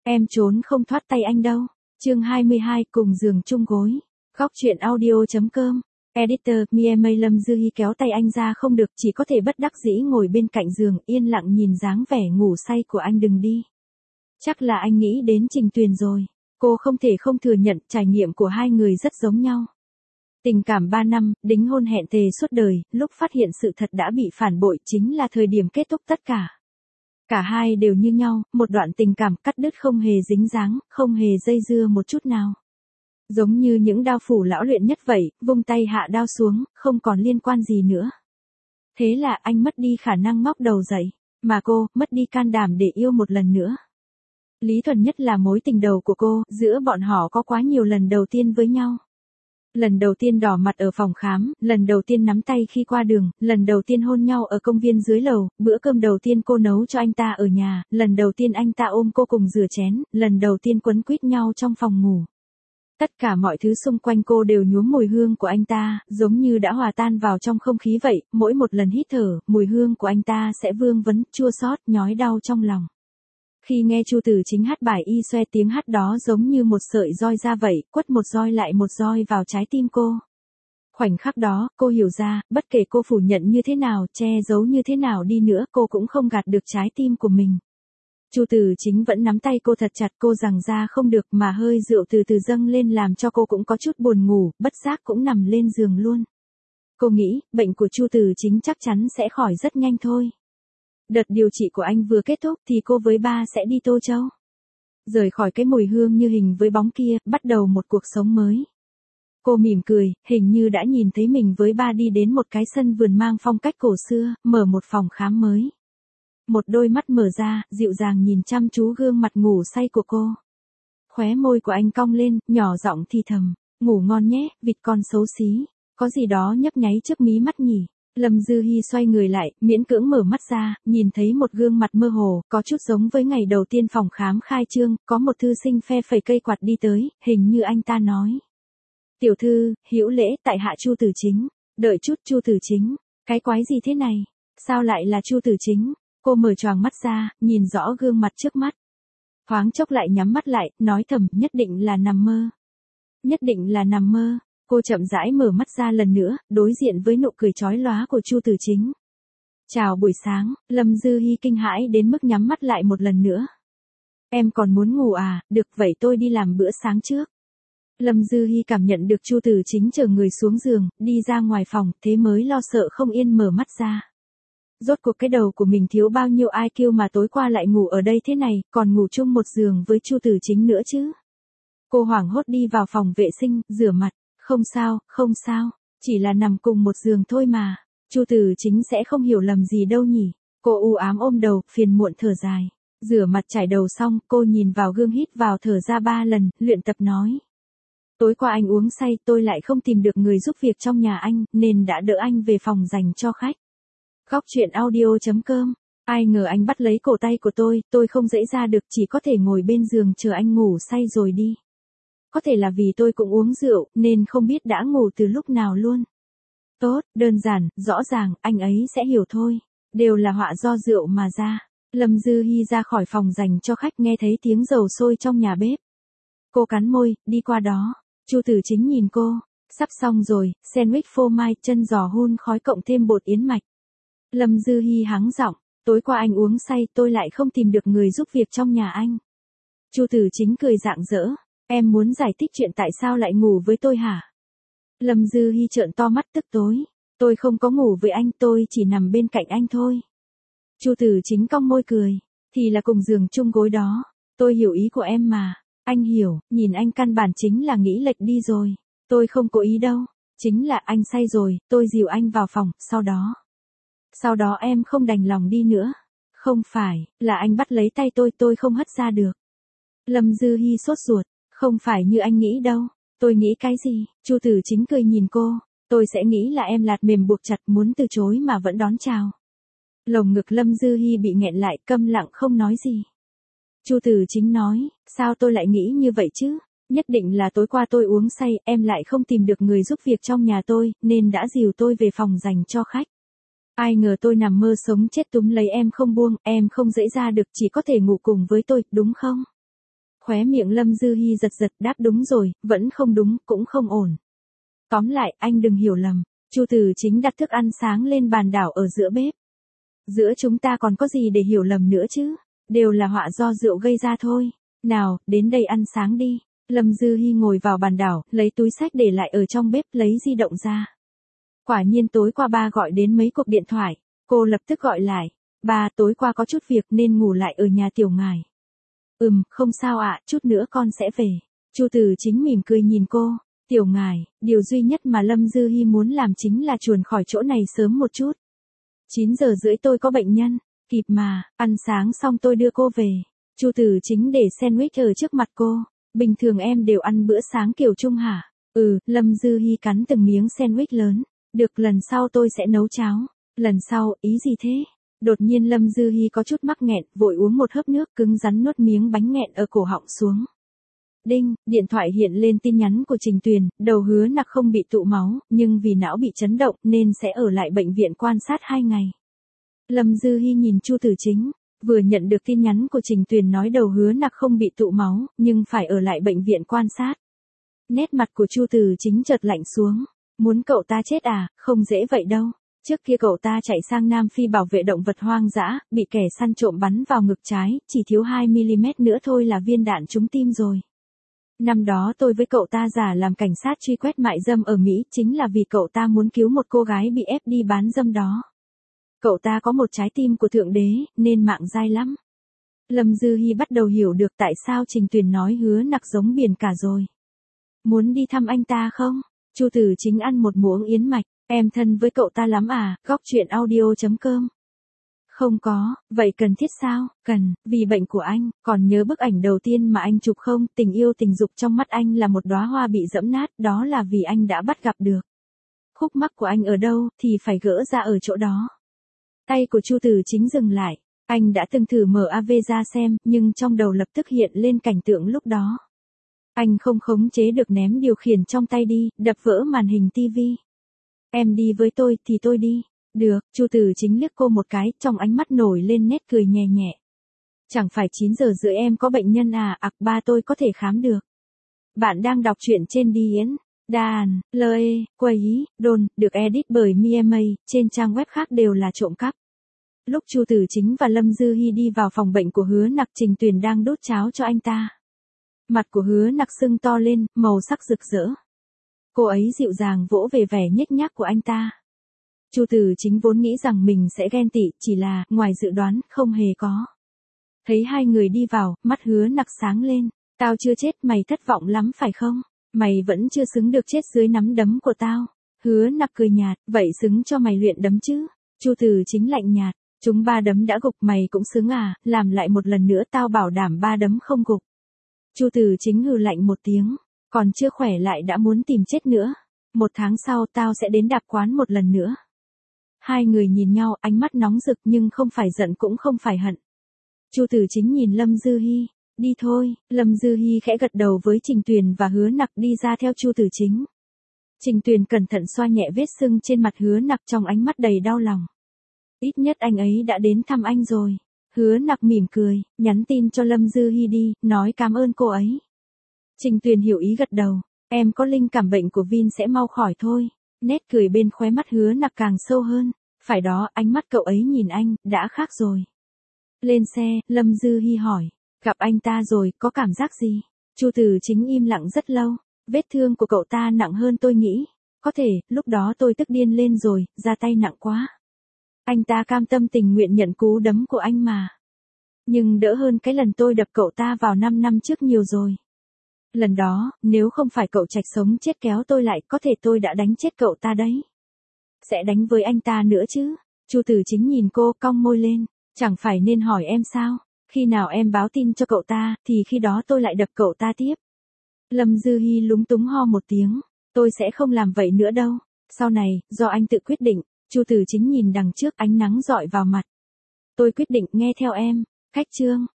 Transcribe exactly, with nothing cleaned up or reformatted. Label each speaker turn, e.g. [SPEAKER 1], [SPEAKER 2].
[SPEAKER 1] Em trốn không thoát tay anh đâu. Chương hai mươi hai, cùng giường chung gối. Góc truyện audio.com. Editor, Mie Lâm Dư Hi kéo tay anh ra không được, chỉ có thể bất đắc dĩ ngồi bên cạnh giường, yên lặng nhìn dáng vẻ ngủ say của anh. Đừng đi. Chắc là anh nghĩ đến Trình Tuyền rồi. Cô không thể không thừa nhận, trải nghiệm của hai người rất giống nhau. Tình cảm ba năm, đính hôn hẹn thề suốt đời, lúc phát hiện sự thật đã bị phản bội chính là thời điểm kết thúc tất cả. Cả hai đều như nhau, một đoạn tình cảm cắt đứt không hề dính dáng, không hề dây dưa một chút nào. Giống như những đao phủ lão luyện nhất vậy, vung tay hạ đao xuống, không còn liên quan gì nữa. Thế là anh mất đi khả năng ngóc đầu dậy, mà cô, mất đi can đảm để yêu một lần nữa. Lý Thuần Nhất là mối tình đầu của cô, giữa bọn họ có quá nhiều lần đầu tiên với nhau. Lần đầu tiên đỏ mặt ở phòng khám, lần đầu tiên nắm tay khi qua đường, lần đầu tiên hôn nhau ở công viên dưới lầu, bữa cơm đầu tiên cô nấu cho anh ta ở nhà, lần đầu tiên anh ta ôm cô cùng rửa chén, lần đầu tiên quấn quýt nhau trong phòng ngủ. Tất cả mọi thứ xung quanh cô đều nhuốm mùi hương của anh ta, giống như đã hòa tan vào trong không khí vậy, mỗi một lần hít thở, mùi hương của anh ta sẽ vương vấn, chua xót, nhói đau trong lòng. Khi nghe Chu Tử Chính hát bài Y Xoe, tiếng hát đó giống như một sợi roi ra vậy, quất một roi lại một roi vào trái tim cô. Khoảnh khắc đó, cô hiểu ra, bất kể cô phủ nhận như thế nào, che giấu như thế nào đi nữa, cô cũng không gạt được trái tim của mình. Chu Tử Chính vẫn nắm tay cô thật chặt, cô giằng ra không được mà hơi rượu từ từ dâng lên làm cho cô cũng có chút buồn ngủ, bất giác cũng nằm lên giường luôn. Cô nghĩ, bệnh của Chu Tử Chính chắc chắn sẽ khỏi rất nhanh thôi. Đợt điều trị của anh vừa kết thúc thì cô với ba sẽ đi Tô Châu. Rời khỏi cái mùi hương như hình với bóng kia, bắt đầu một cuộc sống mới. Cô mỉm cười, hình như đã nhìn thấy mình với ba đi đến một cái sân vườn mang phong cách cổ xưa, mở một phòng khám mới. Một đôi mắt mở ra, dịu dàng nhìn chăm chú gương mặt ngủ say của cô. Khóe môi của anh cong lên, nhỏ giọng thì thầm, ngủ ngon nhé, vịt con xấu xí. Có gì đó nhấp nháy trước mí mắt nhỉ. Lâm Dư Hi xoay người lại, miễn cưỡng mở mắt ra, nhìn thấy một gương mặt mơ hồ, có chút giống với ngày đầu tiên phòng khám khai trương, có một thư sinh phe phẩy cây quạt đi tới, hình như anh ta nói. Tiểu thư, hữu lễ tại hạ Chu Tử Chính. Đợi chút, Chu Tử Chính, cái quái gì thế này? Sao lại là Chu Tử Chính? Cô mở choàng mắt ra, nhìn rõ gương mặt trước mắt. Thoáng chốc lại nhắm mắt lại, nói thầm, nhất định là nằm mơ. Nhất định là nằm mơ. Cô chậm rãi mở mắt ra lần nữa, đối diện với nụ cười chói lóa của Chu Tử Chính. Chào buổi sáng, Lâm Dư Hi kinh hãi đến mức nhắm mắt lại một lần nữa. Em còn muốn ngủ à, được vậy tôi đi làm bữa sáng trước. Lâm Dư Hi cảm nhận được Chu Tử Chính chờ người xuống giường, đi ra ngoài phòng, thế mới lo sợ không yên mở mắt ra. Rốt cuộc cái đầu của mình thiếu bao nhiêu i kiu mà tối qua lại ngủ ở đây thế này, còn ngủ chung một giường với Chu Tử Chính nữa chứ. Cô hoảng hốt đi vào phòng vệ sinh, rửa mặt. Không sao, không sao, chỉ là nằm cùng một giường thôi mà. Chu Tử Chính sẽ không hiểu lầm gì đâu nhỉ. Cô u ám ôm đầu, phiền muộn thở dài. Rửa mặt chải đầu xong, cô nhìn vào gương hít vào thở ra ba lần, luyện tập nói. Tối qua anh uống say, tôi lại không tìm được người giúp việc trong nhà anh, nên đã đỡ anh về phòng dành cho khách. Góc truyện audio.com. Ai ngờ anh bắt lấy cổ tay của tôi, tôi không dễ ra được, chỉ có thể ngồi bên giường chờ anh ngủ say rồi đi. Có thể là vì tôi cũng uống rượu, nên không biết đã ngủ từ lúc nào luôn. Tốt, đơn giản, rõ ràng, anh ấy sẽ hiểu thôi. Đều là họa do rượu mà ra. Lâm Dư Hi ra khỏi phòng dành cho khách, nghe thấy tiếng dầu sôi trong nhà bếp. Cô cắn môi, đi qua đó. Chu Tử Chính nhìn cô. Sắp xong rồi, sandwich phô mai, chân giò hun khói cộng thêm bột yến mạch. Lâm Dư Hi hắng giọng, tối qua anh uống say, tôi lại không tìm được người giúp việc trong nhà anh. Chu Tử Chính cười rạng rỡ. Em muốn giải thích chuyện tại sao lại ngủ với tôi hả? Lâm Dư Hi trợn to mắt tức tối. Tôi không có ngủ với anh, tôi chỉ nằm bên cạnh anh thôi. Chu Tử Chính cong môi cười. Thì là cùng giường chung gối đó. Tôi hiểu ý của em mà. Anh hiểu, nhìn anh căn bản chính là nghĩ lệch đi rồi. Tôi không cố ý đâu. Chính là anh say rồi, tôi dìu anh vào phòng, sau đó. Sau đó em không đành lòng đi nữa. Không phải, là anh bắt lấy tay tôi, tôi không hất ra được. Lâm Dư Hi sốt ruột. Không phải như anh nghĩ đâu. Tôi nghĩ cái gì? Chu Tử Chính cười nhìn cô. Tôi sẽ nghĩ là em lạt mềm buộc chặt, muốn từ chối mà vẫn đón chào. Lồng ngực Lâm Dư Hi bị nghẹn lại, câm lặng không nói gì. Chu Tử Chính nói, sao tôi lại nghĩ như vậy chứ? Nhất định là tối qua tôi uống say, em lại không tìm được người giúp việc trong nhà tôi, nên đã dìu tôi về phòng dành cho khách. Ai ngờ tôi nằm mơ sống chết túm lấy em không buông, em không dễ ra được, chỉ có thể ngủ cùng với tôi, đúng không? Khóe miệng Lâm Dư Hi giật giật đáp đúng rồi, vẫn không đúng, cũng không ổn. Tóm lại, anh đừng hiểu lầm. Chu Tử Chính đặt thức ăn sáng lên bàn đảo ở giữa bếp. Giữa chúng ta còn có gì để hiểu lầm nữa chứ? Đều là họa do rượu gây ra thôi. Nào, đến đây ăn sáng đi. Lâm Dư Hi ngồi vào bàn đảo, lấy túi xách để lại ở trong bếp, lấy di động ra. Quả nhiên tối qua ba gọi đến mấy cuộc điện thoại. Cô lập tức gọi lại. Ba, tối qua có chút việc nên ngủ lại ở nhà tiểu ngài. Ừm, không sao ạ, chút nữa con sẽ về. Chu Tử Chính mỉm cười nhìn cô. Tiểu ngài, điều duy nhất mà Lâm Dư Hi muốn làm chính là chuồn khỏi chỗ này sớm một chút. chín giờ rưỡi tôi có bệnh nhân, kịp mà, ăn sáng xong tôi đưa cô về. Chu Tử Chính để sandwich ở trước mặt cô. Bình thường em đều ăn bữa sáng kiểu chung hả? Ừ, Lâm Dư Hi cắn từng miếng sandwich lớn. Được, lần sau tôi sẽ nấu cháo. Lần sau, ý gì thế? Đột nhiên Lâm Dư Hi có chút mắc nghẹn, vội uống một hớp nước, cứng rắn nuốt miếng bánh nghẹn ở cổ họng xuống. Đinh, điện thoại hiện lên tin nhắn của Trình Tuyền, đầu Hứa Nặc không bị tụ máu, nhưng vì não bị chấn động nên sẽ ở lại bệnh viện quan sát hai ngày. Lâm Dư Hi nhìn Chu Tử Chính, vừa nhận được tin nhắn của Trình Tuyền nói đầu Hứa Nặc không bị tụ máu, nhưng phải ở lại bệnh viện quan sát. Nét mặt của Chu Tử Chính chợt lạnh xuống, muốn cậu ta chết à, không dễ vậy đâu. Trước kia cậu ta chạy sang Nam Phi bảo vệ động vật hoang dã, bị kẻ săn trộm bắn vào ngực trái, chỉ thiếu hai mi-li-mét nữa thôi là viên đạn trúng tim rồi. Năm đó tôi với cậu ta giả làm cảnh sát truy quét mại dâm ở Mỹ chính là vì cậu ta muốn cứu một cô gái bị ép đi bán dâm đó. Cậu ta có một trái tim của Thượng Đế, nên mạng dai lắm. Lâm Dư Hi bắt đầu hiểu được tại sao Trình Tuyền nói Hứa Nặc giống biển cả rồi. Muốn đi thăm anh ta không? Chu Tử Chính ăn một muỗng yến mạch, em thân với cậu ta lắm à, góc chuyện audio chấm com. Không có, vậy cần thiết sao? Cần, vì bệnh của anh, còn nhớ bức ảnh đầu tiên mà anh chụp không? Tình yêu tình dục trong mắt anh là một đóa hoa bị dẫm nát, đó là vì anh đã bắt gặp được. Khúc mắc của anh ở đâu, thì phải gỡ ra ở chỗ đó. Tay của Chu Tử Chính dừng lại, anh đã từng thử mở a vê ra xem, nhưng trong đầu lập tức hiện lên cảnh tượng lúc đó. Anh không khống chế được ném điều khiển trong tay đi, đập vỡ màn hình tivi. Em đi với tôi thì tôi đi. Được, Chu Tử Chính liếc cô một cái, trong ánh mắt nổi lên nét cười nhẹ nhẹ. Chẳng phải chín giờ rưỡi em có bệnh nhân à, ặc ba tôi có thể khám được. Bạn đang đọc truyện trên Điển, Đàn, Lê, Quấy, Đồn, được edit bởi em i em a, trên trang web khác đều là trộm cắp. Lúc Chu Tử Chính và Lâm Dư Hi đi vào phòng bệnh của Hứa Nặc, Trình Tuyền đang đốt cháo cho anh ta. Mặt của Hứa Nặc sưng to lên, màu sắc rực rỡ. Cô ấy dịu dàng vỗ về vẻ nhếch nhác của anh ta. Chu Tử Chính vốn nghĩ rằng mình sẽ ghen tị, chỉ là, ngoài dự đoán, không hề có. Thấy hai người đi vào, mắt Hứa Nặc sáng lên. Tao chưa chết, mày thất vọng lắm phải không? Mày vẫn chưa xứng được chết dưới nắm đấm của tao. Hứa Nặc cười nhạt, vậy xứng cho mày luyện đấm chứ? Chu Tử Chính lạnh nhạt, chúng ba đấm đã gục mày cũng xứng à, làm lại một lần nữa tao bảo đảm ba đấm không gục. Chu Tử Chính hừ lạnh một tiếng, còn chưa khỏe lại đã muốn tìm chết nữa. Một tháng sau tao sẽ đến đạp quán một lần nữa. Hai người nhìn nhau, ánh mắt nóng rực nhưng không phải giận cũng không phải hận. Chu Tử Chính nhìn Lâm Dư Hi, đi thôi. Lâm Dư Hi khẽ gật đầu với Trình Tuyền và Hứa Nặc đi ra theo Chu Tử Chính. Trình Tuyền cẩn thận xoa nhẹ vết sưng trên mặt Hứa Nặc trong ánh mắt đầy đau lòng. Ít nhất anh ấy đã đến thăm anh rồi. Hứa Nặc mỉm cười, nhắn tin cho Lâm Dư Hi đi, nói cảm ơn cô ấy. Trình Tuyền hiểu ý gật đầu, em có linh cảm bệnh của Vin sẽ mau khỏi thôi. Nét cười bên khóe mắt Hứa Nặc càng sâu hơn. Phải đó, ánh mắt cậu ấy nhìn anh, đã khác rồi. Lên xe, Lâm Dư Hi hỏi. Gặp anh ta rồi, có cảm giác gì? Chu Tử Chính im lặng rất lâu. Vết thương của cậu ta nặng hơn tôi nghĩ. Có thể, lúc đó tôi tức điên lên rồi, ra tay nặng quá. Anh ta cam tâm tình nguyện nhận cú đấm của anh mà. Nhưng đỡ hơn cái lần tôi đập cậu ta vào năm năm trước nhiều rồi. Lần đó, nếu không phải cậu Trạch sống chết kéo tôi lại, có thể tôi đã đánh chết cậu ta đấy. Sẽ đánh với anh ta nữa chứ? Chu Tử Chính nhìn cô, cong môi lên. Chẳng phải nên hỏi em sao? Khi nào em báo tin cho cậu ta, thì khi đó tôi lại đập cậu ta tiếp. Lâm Dư Hi lúng túng ho một tiếng. Tôi sẽ không làm vậy nữa đâu. Sau này, do anh tự quyết định. Chu Tử Chính nhìn đằng trước, ánh nắng rọi vào mặt. Tôi quyết định nghe theo em. Khách chương.